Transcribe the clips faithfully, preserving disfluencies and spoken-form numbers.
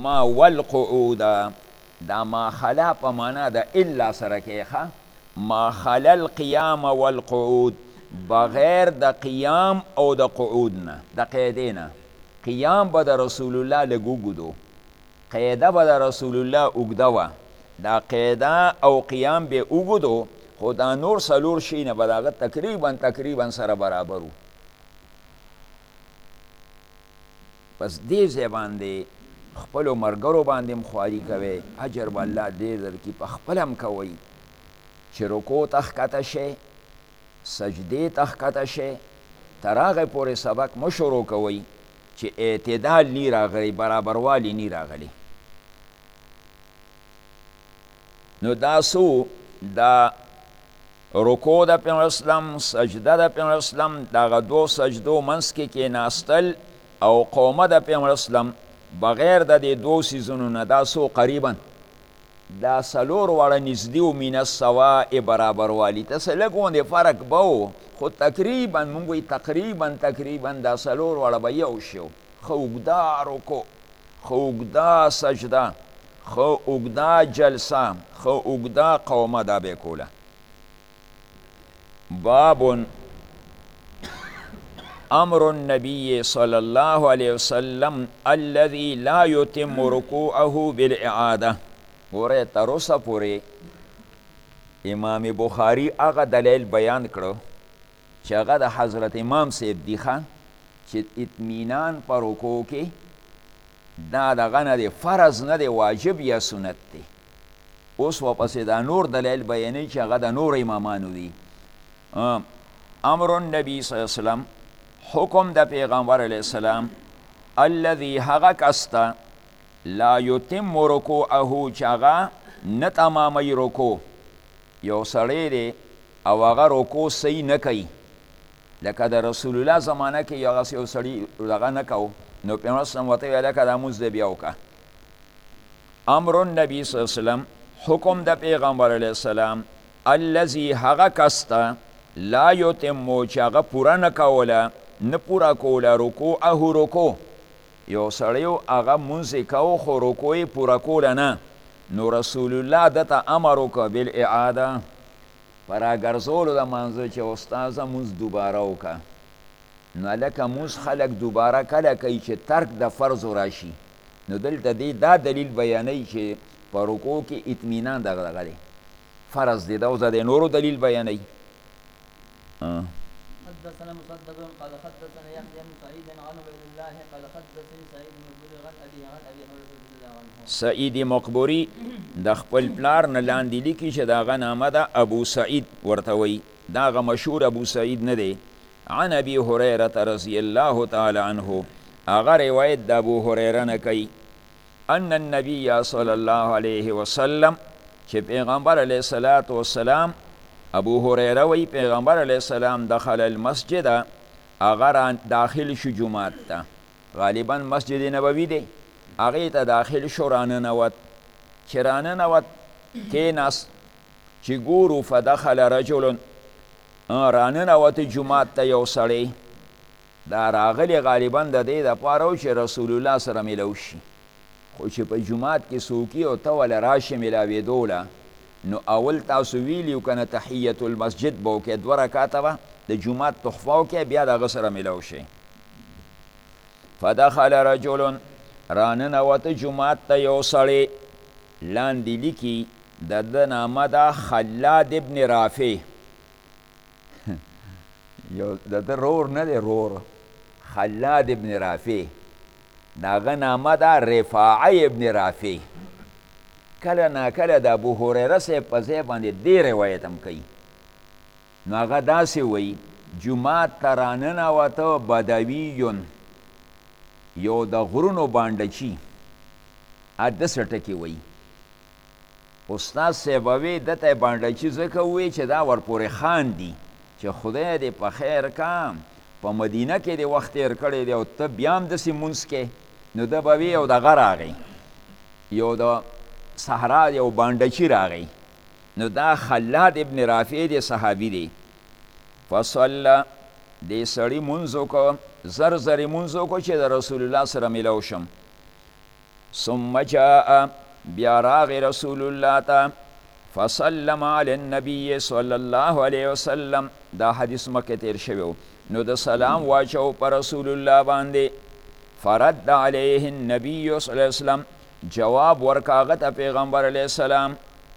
ما والقعود دا ما خلا په معنا د الا سره کې ما خلا القیام والقعود بغیر د قیام او د قعود نه د قیدې نه قیام به د رسول الله لږ اوږدو قیده به د رسول الله اوږده وه دا قیده او قیام به اوږدو خو دا نور څلور شي نه به د هغه تقریبا تقریبا سره برابر و بس دې ځای باندې خپلو ملګرو باندې هم خواري کوئ اجر به الله ډېر درکړي په خپل هم کوئ چې رکو ته ښکته شئ سجدې ته ښکته شئ تر هغې پورې سبق مه شروع کوئ چې اعتدال نی راغلی برابروالی نی راغلی نو دا سو دا رکو د پیغمبر اسلام سجده د پیغمبر اسلام دغه دو سجدو منځ کې کېناستل او قومه د پیغمبر اسلام بغیر د دې دو سیزونو نه دا سو قریبا دا څلور واړه نږدې و من السواء برابروالی ته څه لږ غوندې فرق به و خو تقریبا مونږ وایي تقریبا تقریبا دا څلور واړه به یو شي ښه اوږده رکو ښه اوږده سجده ښه اوږده جلسه ښه اوږده قومه دا به یې کوله باب امر النبي صلى الله عليه وسلم الذي لا يتم ركوعه بالاعاده ګوره تر اوسه پورې امام بخاري هغه دلیل بیان کړو چې هغه د حضرت امام صاحب دی ښه چې اطمینان په رکوع کې دا دغه نه دی فرض نه دی واجب یا سنت دی اوس واپسې دا نور دلیل بیانوي چې هغه د نور امامانو دی امر النبي صلی الله علیه وسلم حکم د پیغمبر علیه السلام الذي هغه کس ته لا یتم رکوعه چې هغه نه تمامی رکوع یو سړی دی او هغه رکوع صحیح نه کوي لکه د رسول الله زمانه کې هغه یو سړي دغه نه کو نو پیغمبر اسلام ورته ویل لکه دا لمونځ دی بیا وکړه امر النبي صلی الله علیه وسلم حکم د پیغمبر علیه السلام الذي هغه کس ته لا یتم چې هغه پوره نه کوله نه پوره کوله رکوعه رکوع یو سړیو هغه مونځ یې کو خو رکوع یې پوره کوله نه نو رسول الله دته امر وکړه بالاعاده په راګرځولو د مانځه چې استاذه مونځ دوباره وکړه نو هلکه مونځ خلک دوباره کله کوي چې ترک د فرضو راشي نو دلته دی دا دلیل بیانوي چې په رکوع کې اطمینان دغه دغه دی فرض دی دا اوس د نورو دلیل بیانوي حدثنا مصدق قال حدثنا يحيى بن سعيد عن عبد الله قال حدثني سعيد بن مقبري عن ابي عن ابي هريره رضي الله عنه سعید مقبري د خپل پلار نه لاندې لیکي چې د هغه نامه ده ابو سعید ورته وایي دا هغه مشهور ابو سعید نه دی عن ابي هريره رضي الله تعالی عنه هغه روایت د ابو هریره نه کوي ان النبي صلی الله علیه وسلم چې پیغمبر علیه الصلاة والسلام ابو هریره وی پیغمبر علیه السلام دخل المسجد اگر داخل شو جماعت ته غالبا مسجد نبوی دی هغې ته داخل شو راننوت چې راننوت کېناست چې ګورو فدخل رجل راننوت جماعت ته یو سړی دا راغلی غالبا د دې دپاره و چې رسول الله سره میلو شي خو چې په جماعت کې څوکي او ته وله راشي میلاوېدوله نو اول تاسو ویلیو کنه تحیت المسجد به وکړې دوه رکاته به د جومات تحفه وکړې بیا د هغه سره میلاو شي فدخل رجل راننوته جومات ته یو سړی لاندې لیکي د ده نامه ده خلاد ابن رافع یو د ده رور نه دی رور خلاد ابن رافع د هغه نامه ده رفاعه ابن رافع کله ناکله د ابو هریره صاحب په ځای باندې دې روایت هم کوي نو هغه داسې وایي جومات ته راننوته بدویون یو د غرونو بانډچي داسې ټکې وایي استاد صاحب وی دته یې بانډچي ځکه ووایي چې دا ورپورې خاندي چې خدای دې په خیر کا په مدینه کې دې وخت تېر کړی دی او ته بیا هم داسې مونځ کې نو ده به وی یو دغه راغی یو د صحرا یو بانډچي راغی نو دا خلاد ابن رافع دی صحابي دی فصله دې سړي مونځ وکړه زر زر یې مونځ وکړو چې د رسول الله سره میلاو شم ثم جاء بیا راغی رسول الله ته فسلم علی النبی صلی الله علیه وسلم. دا حدیث مکه تیر شوی نو د سلام واچو پر رسول الله باندې. فرد علیه النبی صلی الله علیه وسلم جواب ورکاغه ته پیغمبر علیه السلام.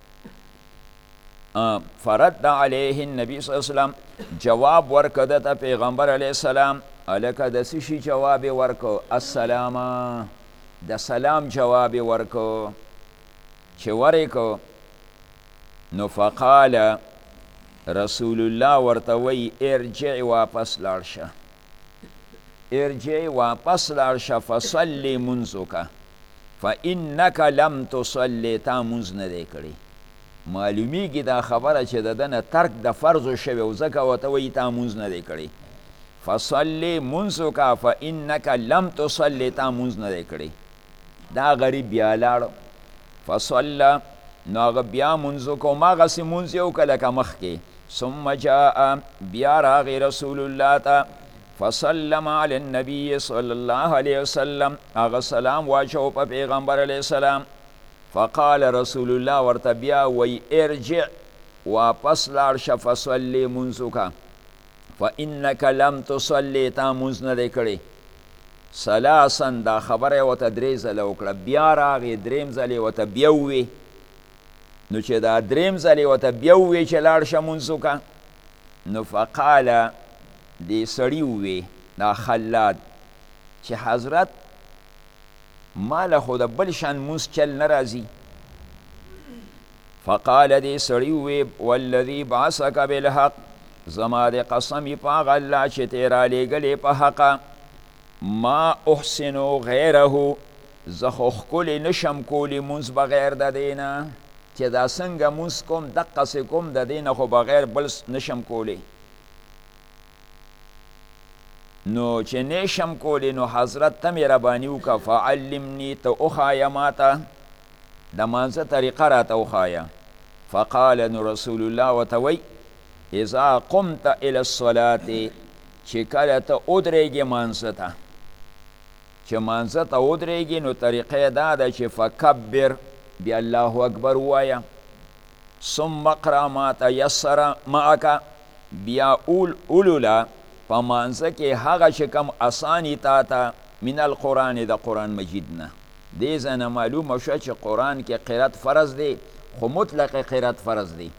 فرد علیه النبی صلی الله علیه وسلم جواب ورکده ته پیغمبر علیه السلام. الکه د څه شي جواب ورکو؟ السلام، د سلام جواب ورکو. چې ورکو نو فقال رسول الله ورته وی ارجع واپس لاړ شه، ارجع واپس لاړ شه فصلی منځک فانک لم تصلی، تا منځ نه دی کړی. معلومیږي دا خبره چې د ده نه ترک د فرضو شوی و، ځکه ورته وایي تا مونځ نه دی کړی. فصلی منځک فانک لم تصلی، تا مونځ نه دی کړی. دا غریب بیا لاړ فصله، نو هغه بیا مونځ وکړو، هماغسې مونځ یې وکړه لکه مخکې. ثم جاء بیا راغی رسول الله ته فسلم علی النبی صلی الله علیه وسلم، هغه سلام واچو په پیغمبر علیه السلام. فقال رسول الله ورته بیا وی ارجع واپس لاړ شه فصلی منځک فانک لم تصلی، تا مونځ نه دی کړی. ثلاثا، دا خبره یې ورته درې ځله وکړه. بیا راغی درېیم ځل یې ورته بیا ووی. نو چې دا درېیم ځل یې ورته بیا ووی چې لاړ شه مونځ وکړه، نو فقال دې سړي ووی دا خلاد چې حضرت ماله خو د بل شان مونځ چل نه راځي. فقال دې سړي ووی والذي بعثک بالحق، زما د قسم په هغه الله چې تې رالیږلې په حقه، ما احسنو غیره، زه خو ښکلی نشم کولی مونځ بغیر د دې نه، چې دا څنګه مونځ کوم دقسې کوم، د دې نه خو بغیر بل نشم کولی. نو چې نشم کولی نو حضرت ته مهرباني وکړه فعلمني، ته وښایه ماته د مانځه طریقه راته وښایه. فقال نو رسول الله ورته وی اذا قمت الى الصلاة، چې کله ته ودرېږې مانځه ته، چې مانځه ته ودرېږې نو طریقه دا ده چې فکبر، بیا الله اکبر ووایه. ثم اقرأ ما تیسر معک، بیا اول اولوله په مانځه کې هغه چې کوم اسانی تا ته من القرآن، د قرآن مجید نه. دې ځای نه معلومه شوه چې قرآن کې قرات فرض دی، خو مطلق قرات فرض دی.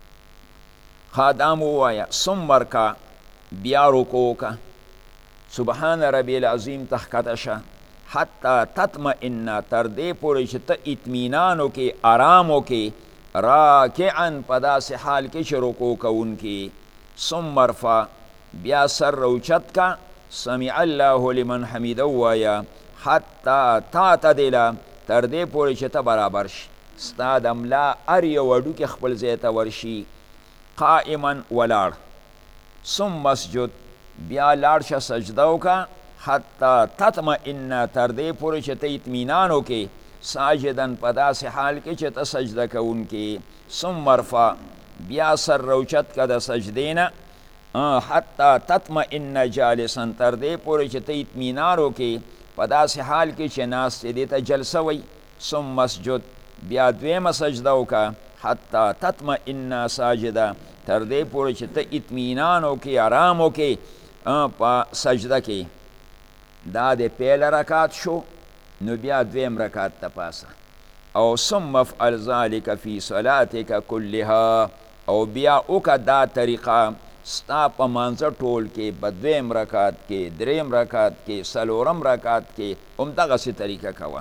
خادام ووایه. ثم ارکع، بیا رکوع وکړه، سبحان ربی العظیم ته ښکته شه، حتی تطمئن، تر دې پورې چې ته اطمینان وکړې، آرام وکړې، راکعا، په داسې حال کې چې رکوع کوونکې. ثم ارفع، بیا سر روچت کا، سمع الله لمن حمیده ووایه، حتی تعتدل، تر دې پورې چې ته برابر شي، ستا د ملا هر یو هډوکی خپل ځای ته ورشي. قائما، ولاړ. ثم اسجد، بیا لاړ شه سجده وکړه، حتی تطمئن، تر دې پورې چې ته اطمینان وکړې، ساجدن، په داسې حال کې چې ته سجده کوونکې. ثم ارفع، بیا سر روچت که د سجدې نه، حتی تطمئن جالسا، تر دې پورې چې ته اطمینان وکړې، په داسې حال کې چې ناست دې ته جلسه وی. ثم اسجد، بیا دویمه سجده وکړه، حتی تطمئن ساجده، تر دې پورې چې ته اطمینان وکړې، آرام وکړې په سجده کې. دا د پیل رکعت شو. نو بیا دویم رکعت ته پاسه. او ثم افعل ذلك فی صلاتک کلها، او بیا وکړه دا طریقه ستا په مانځه ټول کې، په دویم رکعت کې، دریم رکعت کې، څلورم رکعت کې، همدغسې طریقه کوه.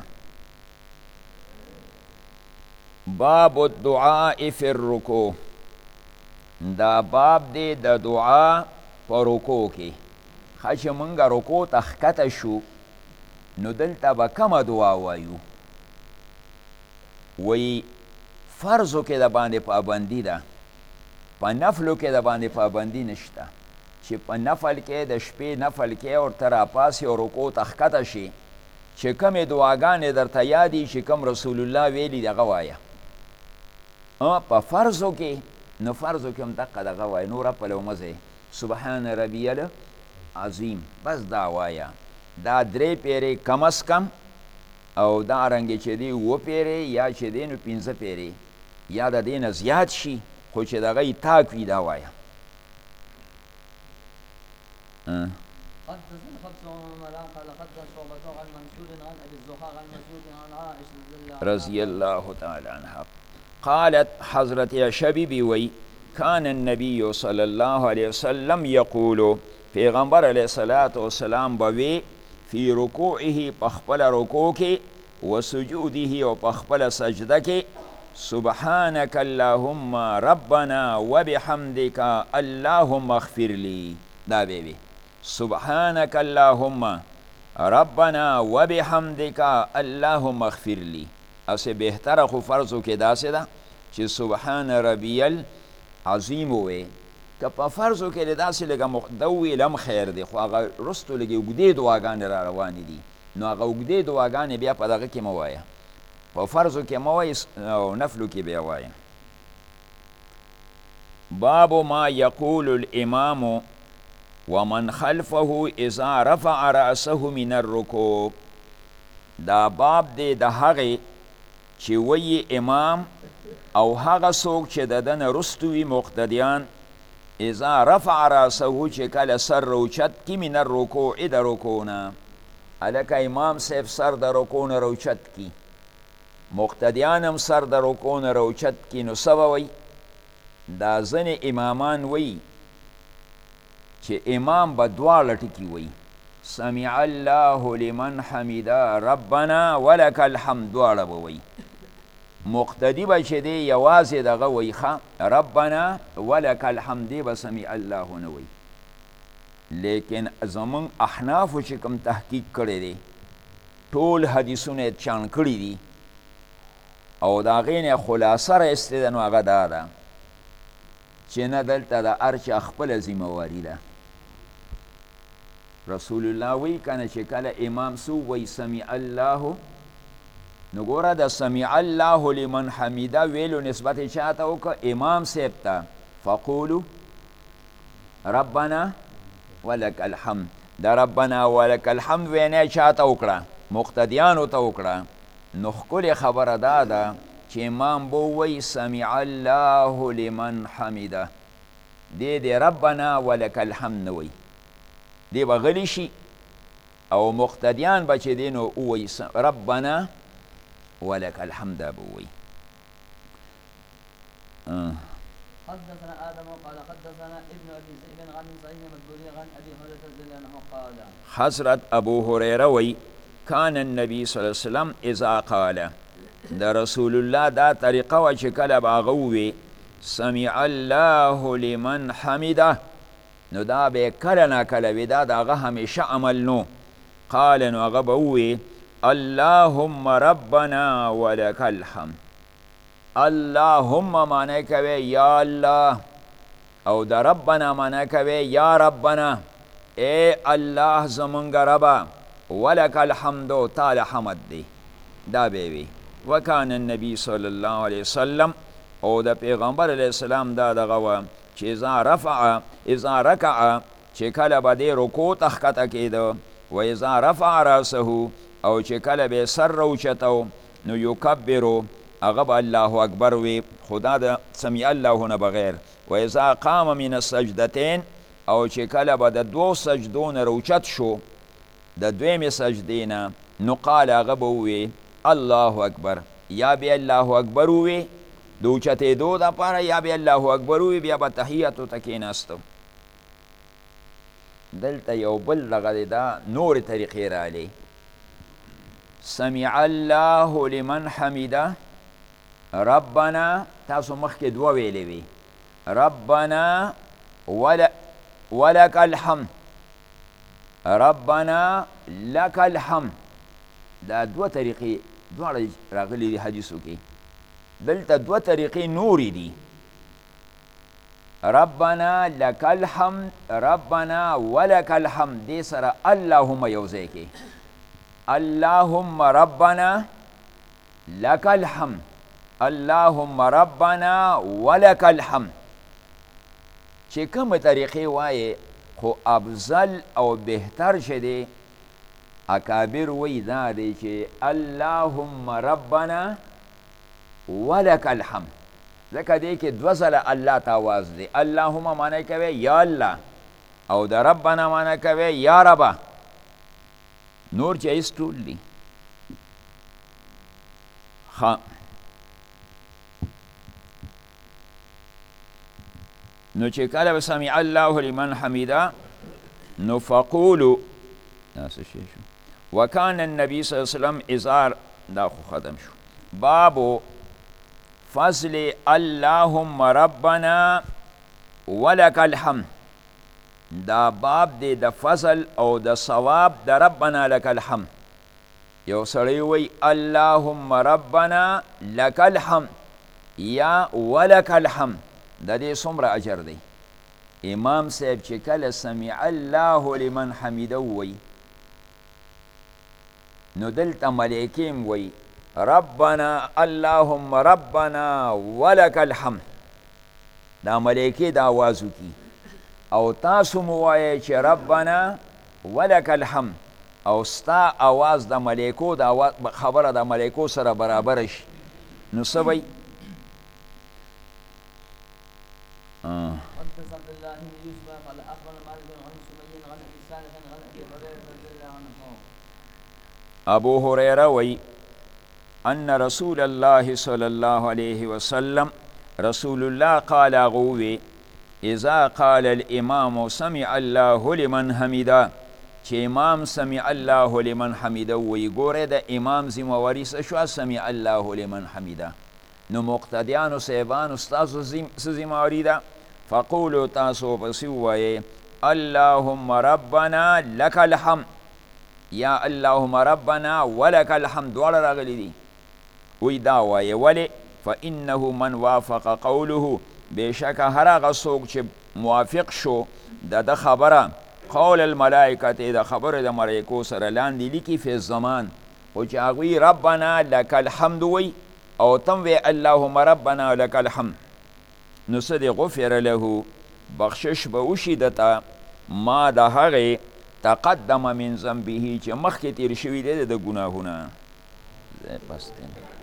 باب الدعاء فی الرکوع، دا باب دی د دعا په رکوع کې. ښه چې مونږ رکوع ته ښکته شو نو دلته به کمه دعا وایو. وی فرضو کې د باندې پابندي ده، په نفلو کې د باندې پابندي نشته، چې په نفل کې د شپې نفل کې ورته راپاسې او رکوع ته ښکته شي، چې کومې دعاګانې درته یادي چې کوم رسول الله ویلي دغه وایه. په فرضو کې نو فرضو کې هم دقه دغه وایه، نوره پلو مزه سبحان ربی العظیم، بس دا وایه. دا درې پیرې کم از کم او دارنګې چې دی اووه پیرې یا چې دی نو پنځه پیرې یا د دې نه زیات شي خو چې دغه یې تاک وي دا وایه حدثنا حفص بن عمر قال حدثنا شعبة عن منصور عن ابي الزهاق عن مسعود عن عائشة رضي الله تعالى عنها قالت حضرت شبیبی وی کان النبی صلی الله علیه وسلم یقولو پیغمبر علیه الصلاة والسلام بوی فی رکوعه پخپل رکوع کې و سجوده و پخپل سجده کې سبحانك اللهم ربنا وبحمدك اللهم اغفر لي دا بیوی سبحانك اللهم ربنا وبحمدك اللهم اغفر لي اسه بهتره خو فرضو کې داسې ده چې سبحان ربی العظیم وی که په فرضو کې داسې لږه مقدوي لم خیر دی خو هغه رستو لږې اوږدې دعاګانې را روانې دي نو هغه اوږدې دعاګانې بیا په دغه کې مه وایه په فرضو کې مه وایه او نفلو کې بیا وایه باب ما یقول الامام ومن خلفه اذا رفع رأسه من الرکوع دا باب دی د هغې چې وی امام او هغه څوک چې د ده نه رستو وي مقتدیان اذا رفع رأسه چې کله سر روچت کی من الرکوع د رکوع نه هلکه امام صاحب سر د رکوع نه روچت کی مقتدیان هم سر د رکوع نه روچت کی نو څه به وی دا ځینې امامان وی چې امام به دواړه ټکي وی سمع الله لمن حمده ربنا ولك الحمد دواړه به وی مقتدی به چې دی یوازې دغه وی ښه ربنا ولك الحمد به سمع الله نه وی لیکن زمون احنافو چې کوم تحقیق کړی دی ټول حدیثونه یې چاڼ کړي دي او د هغې نه خلاصه رایستې ده نو هغه دا ده چې نه دلته د هر چا خپله ذمهواري ده رسول الله وی کنه چې کله امام سو وی سمع الله نو ګوره د سمع الله لمن حمیده ویلو نسبت چاته وکړه امام صاحب ته فقولو ربنا ولک الحمد د ربنا ولک الحمد وینا چاته وکړه مقتدیانو ته وکړه نو ښکلې خبره دا ده چې امام به وی سمع الله لمن حمیده دی دی ربنا ولک الحمد نه وی دی به غلی شي او مقتدیان به چې دی نو ووی ربنا ولك الحمد ابوي آه. حدثنا آدم قال حدثنا ابن أبي سعيد عن سعيد مقبوري عن أبي هريرة رضي الله عنه قال حضرت ابو هريره وی كان النبي صلى الله عليه وسلم اذا قال دا رسول الله دا طریقه و چې کله به هغه ووی سمع الله لمن حمده نو دا به کله ناکله وي دا د هغه همیشه عمل نو قال نو هغه به ووی اللهم ربنا ولك الحمد اللهم معنی کوي یا الله او د ربنا معنی کوي یا ربنا اے الله زمونږ ربا ولك الحمد تعالی حمد دی دا به وي وکان النبی صلی الله علیه وسلم او د پیغمبر علیه السلام دا دغه و چې اذا رفع اذا رکع چې کله به دی رکوع ته ښکته کېده و اذا رفع راسه او چې کله به سر روچتو نو یکبرو هغه به الله اکبر وي خدا د سمع الله نه بغیر و اذا قام من السجدتین او چې کله به د دوو سجدو نه روچت شو د دویمې سجدې نه نو قال هغه به ووي الله اکبر یا بیا الله اکبر ووي د اوچتېدو دپاره یا بیا الله اکبر ووي بیا به تحیتو ته کېناستو دلته یو بل دغه دی دا نورې طریقې راغلې سمع الله لمن حمیده ربنا تاسو مخکې دوه ویلې وي ربنا ولک الحمد ربنا لک الحمد دا دوه طریقې دواړه راغلي دي حدیثو کې دلته دوه طریقې نورې دي ربنا لک الحمد ربنا ولک الحمد دې سره اللهم یو ځای کې اللهم ربنا لك الحمد اللهم ربنا ولك الحمد چې کومه طریقې وایې خو افضل او بهتر شه دی اکابر وی دا دی چې اللهم ربنا ولک الحمد، ځکه دی کې دوه ځله الله ته آواز دی. اللهم معنی کوي یا الله، او د ربنا معنی کوي یا ربه. نور جایز ټول دي. ښه نو چې کله به سمع الله لمن حمیده نو فقولو ناسه شی شو وکان النبی صلی الله علیه وسلم ازار دا خو ختم شو. بابو فضل اللهم ربنا ولک الحمد، دا باب دی د فضل او د ثواب د ربنا لک الحمد. یو سړی وی اللهم ربنا لک الحمد یا ولک الحمد، د دې څومره اجر دی. امام صاحب چې کله سمع الله لمن حمیده وی نو دلته ملائکیم وی ربنا اللهم ربنا ولک الحمد، دا ملائکې د آوازو کی، او تاسو مو وایئ چې ربنا ولک الحمد، او ستا آواز د ملائکو د خبره د ملائکو سره برابر شي نو څه وی؟ حدث عبد الله بن يوسف قال اخبرنا مالك عن سمي عن ابي صالح عن ابي هريره رضي الله عنه. ابو هريره وی ان رسول الله صلی الله علیه وسلم، رسول الله قال غوی اذا قال الامام سمع الله لمن حمده، چې امام سمع الله لمن حمده وی ګوره د امام ذمواري څه شو؟ سمع الله لمن حمده. نو مقتدیانو صاحبانو ستاسو څه ذمواري ده؟ فقولو تاسو پسې ووایئ اللهم ربنا لک الحمد یا اللهم ربنا ولک الحمد، دواړه راغلي دي. وی دا وایې ولې؟ فانه من وافق قوله، بېشکه هر هغه څوک چې موافق شو د ده خبره قول الملائکت، د خبرې د ملایکو سره لاندې لیکي فی الزمان، خو چې هغوی ربنا لک الحمد وی او تم وی اللهم ربنا لک الحمد، نو څه دی؟ غفر له، بخشش به وشي دته ما د هغې تقدم من ذنبه چې مخکې تیر شوي دی د ګناهونه. بس دی.